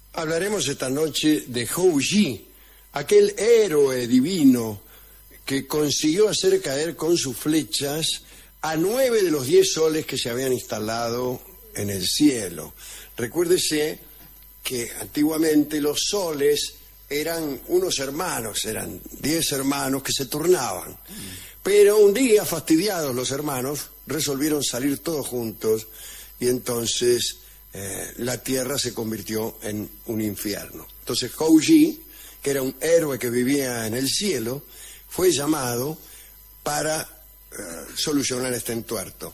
Hablaremos esta noche de Hou Yi, aquel héroe divino que consiguió hacer caer con sus flechas a 9 de los 10 soles que se habían instalado en el cielo. Recuérdese que antiguamente los soles eran unos hermanos, eran 10 hermanos que se turnaban. Pero un día, fastidiados los hermanos, resolvieron salir todos juntos y entonces la tierra se convirtió en un infierno. Entonces Hou Yi, que era un héroe que vivía en el cielo, fue llamado para solucionar este entuerto.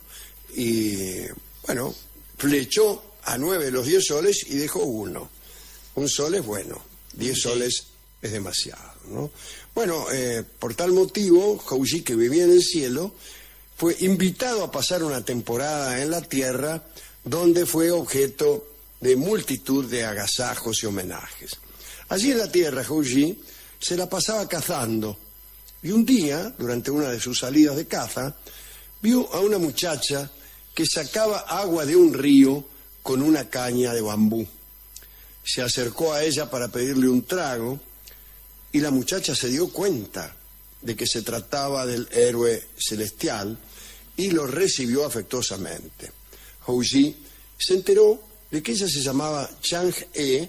Y bueno, flechó a 9 de los 10 soles y dejó uno. Un sol es bueno, 10 soles es demasiado, ¿no? Bueno, por tal motivo, Hou Yi, que vivía en el cielo, fue invitado a pasar una temporada en la tierra, donde fue objeto de multitud de agasajos y homenajes. Allí en la tierra, Hou Yi se la pasaba cazando, y un día, durante una de sus salidas de caza, vio a una muchacha que sacaba agua de un río con una caña de bambú. Se acercó a ella para pedirle un trago, y la muchacha se dio cuenta de que se trataba del héroe celestial y lo recibió afectuosamente. Hou Yi se enteró de que ella se llamaba Chang-e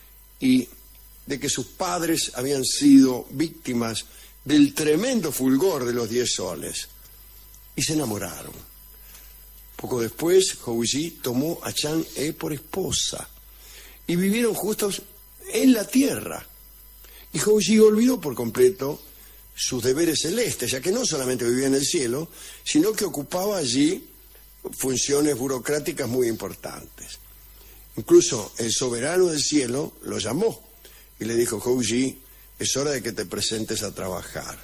y de que sus padres habían sido víctimas del tremendo fulgor de los 10 soles, y se enamoraron. Poco después, Hou Yi tomó a Chang-e por esposa y vivieron juntos en la tierra. Y Hou Yi olvidó por completo sus deberes celestes, ya que no solamente vivía en el cielo, sino que ocupaba allí funciones burocráticas muy importantes. Incluso el soberano del cielo lo llamó y le dijo: Hou Yi, es hora de que te presentes a trabajar.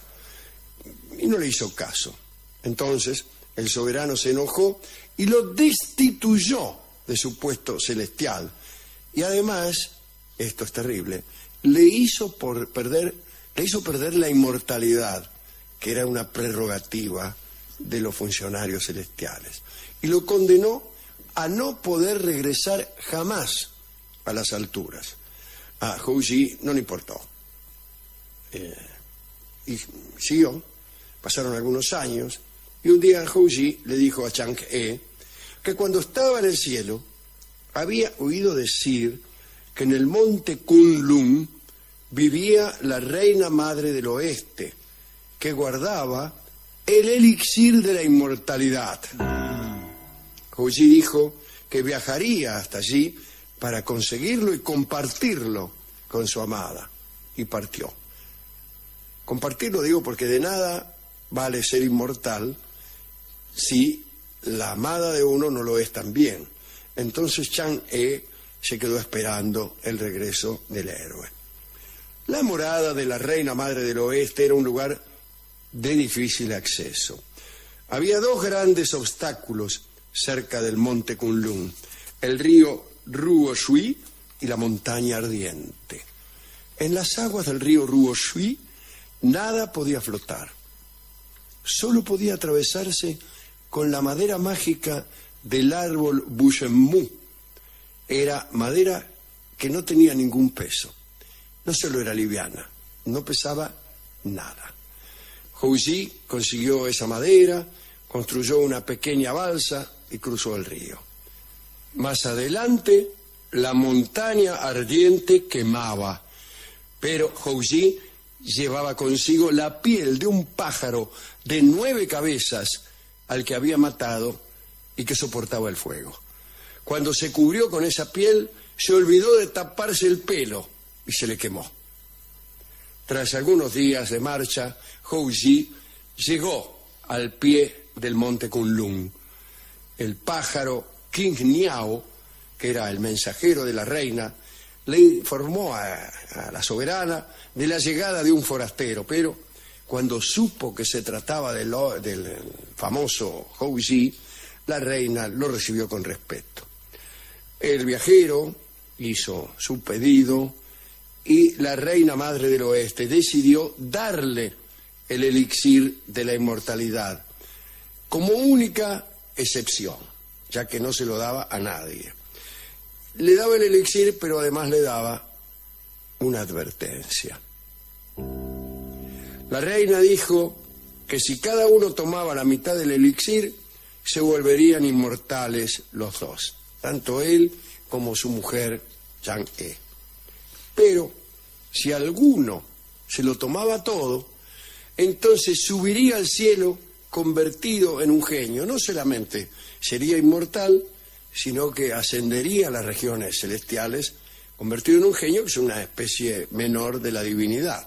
Y no le hizo caso. Entonces el soberano se enojó y lo destituyó de su puesto celestial. Y además, esto es terrible, le hizo perder la inmortalidad, que era una prerrogativa de los funcionarios celestiales. Y lo condenó a no poder regresar jamás a las alturas. A Hou Yi no le importó. Y siguió. Pasaron algunos años, y un día Hou Yi le dijo a Chang-e que cuando estaba en el cielo había oído decir que en el monte Kunlun vivía la reina madre del oeste, que guardaba el elixir de la inmortalidad. Hou Yi dijo que viajaría hasta allí para conseguirlo y compartirlo con su amada, y partió. Compartirlo digo porque de nada vale ser inmortal si la amada de uno no lo es también. Entonces Chang-e se quedó esperando el regreso del héroe. La morada de la reina madre del oeste era un lugar de difícil acceso. Había 2 grandes obstáculos cerca del monte Kunlun: el río Ruo Shui y la montaña ardiente. En las aguas del río Ruo Shui nada podía flotar. Solo podía atravesarse con la madera mágica del árbol Bushenmu. Era madera que no tenía ningún peso. No solo era liviana, no pesaba nada. Hou Yi consiguió esa madera, construyó una pequeña balsa y cruzó el río. Más adelante, la montaña ardiente quemaba, pero Hou Yi llevaba consigo la piel de un pájaro de 9 cabezas al que había matado y que soportaba el fuego. Cuando se cubrió con esa piel, se olvidó de taparse el pelo y se le quemó. Tras algunos días de marcha, Hou Yi llegó al pie del monte Kunlun. El pájaro King Niao, que era el mensajero de la reina, le informó a la soberana de la llegada de un forastero, pero cuando supo que se trataba del famoso Hou Yi, la reina lo recibió con respeto. El viajero hizo su pedido y la reina madre del oeste decidió darle el elixir de la inmortalidad como única excepción, ya que no se lo daba a nadie. le daba el elixir, pero además le daba una advertencia. La reina dijo que si cada uno tomaba la mitad del elixir, se volverían inmortales los dos, tanto él como su mujer, Chang'e. Pero si alguno se lo tomaba todo, entonces subiría al cielo convertido en un genio. No solamente sería inmortal, sino que ascendería a las regiones celestiales, convertido en un genio, que es una especie menor de la divinidad.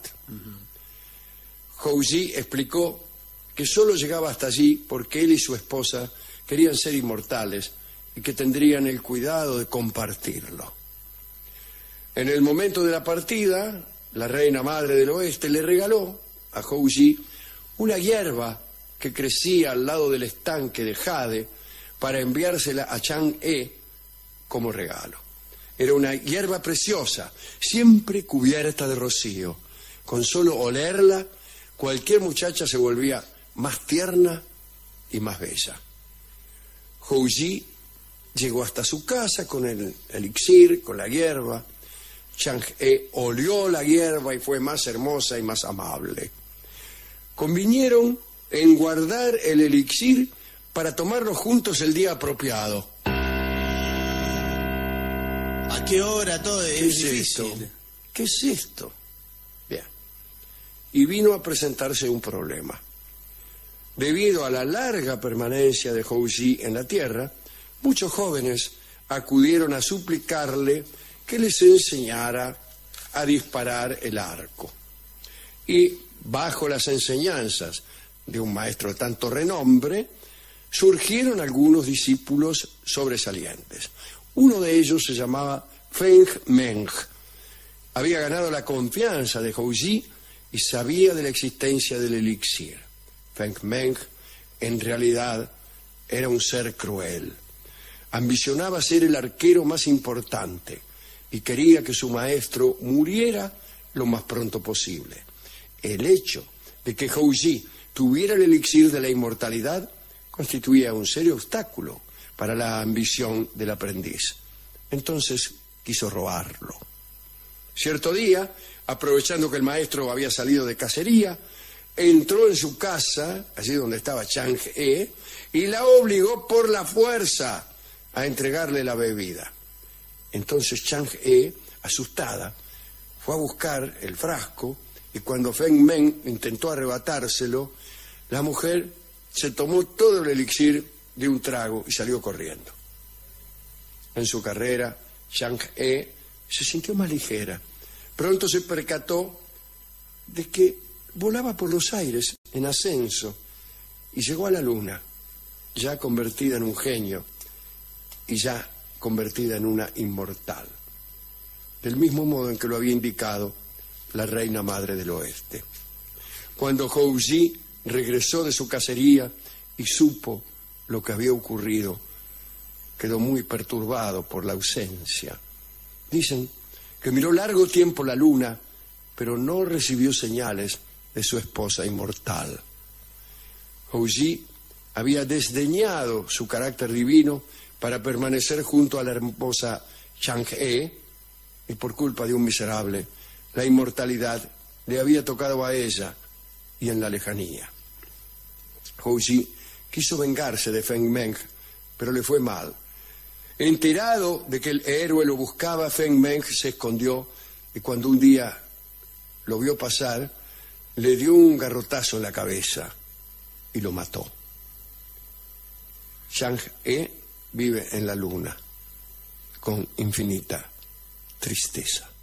Hou-ji explicó que solo llegaba hasta allí porque él y su esposa querían ser inmortales y que tendrían el cuidado de compartirlo. En el momento de la partida, la reina madre del oeste le regaló a Hou-ji una hierba que crecía al lado del estanque de jade para enviársela a Chang'e como regalo. Era una hierba preciosa, siempre cubierta de rocío. Con solo olerla, cualquier muchacha se volvía más tierna y más bella. Hou-ji llegó hasta su casa con el elixir, con la hierba. Chang'e olió la hierba y fue más hermosa y más amable. Convinieron en guardar el elixir para tomarlo juntos el día apropiado. ¿A qué hora? Todo es difícil. ¿Qué es esto? Bien. Y vino a presentarse un problema. Debido a la larga permanencia de Hou-ji en la tierra, muchos jóvenes acudieron a suplicarle que les enseñara a disparar el arco. Y bajo las enseñanzas de un maestro de tanto renombre, surgieron algunos discípulos sobresalientes. Uno de ellos se llamaba Feng Meng. Había ganado la confianza de Hou-ji y sabía de la existencia del elixir. Feng Meng, en realidad, era un ser cruel. Ambicionaba ser el arquero más importante y quería que su maestro muriera lo más pronto posible. El hecho de que Hou-ji tuviera el elixir de la inmortalidad constituía un serio obstáculo para la ambición del aprendiz. Entonces quiso robarlo. Cierto día, aprovechando que el maestro había salido de cacería, entró en su casa, allí donde estaba Chang'e, y la obligó por la fuerza a entregarle la bebida. Entonces Chang'e, asustada, fue a buscar el frasco y cuando Feng Meng intentó arrebatárselo, la mujer se tomó todo el elixir de un trago y salió corriendo. En su carrera, Chang'e se sintió más ligera. Pronto se percató de que volaba por los aires en ascenso y llegó a la luna, ya convertida en un genio y ya convertida en una inmortal, del mismo modo en que lo había indicado la reina madre del oeste. Cuando Hou-ji regresó de su cacería y supo lo que había ocurrido, quedó muy perturbado por la ausencia. Dicen que miró largo tiempo la luna, pero no recibió señales de su esposa inmortal. Hou-ji había desdeñado su carácter divino para permanecer junto a la hermosa Chang'e, y por culpa de un miserable, la inmortalidad le había tocado a ella y en la lejanía. Hou-ji quiso vengarse de Feng Meng, pero le fue mal. Enterado de que el héroe lo buscaba, Feng Meng se escondió y cuando un día lo vio pasar, le dio un garrotazo en la cabeza y lo mató. Chang'e vive en la luna con infinita tristeza.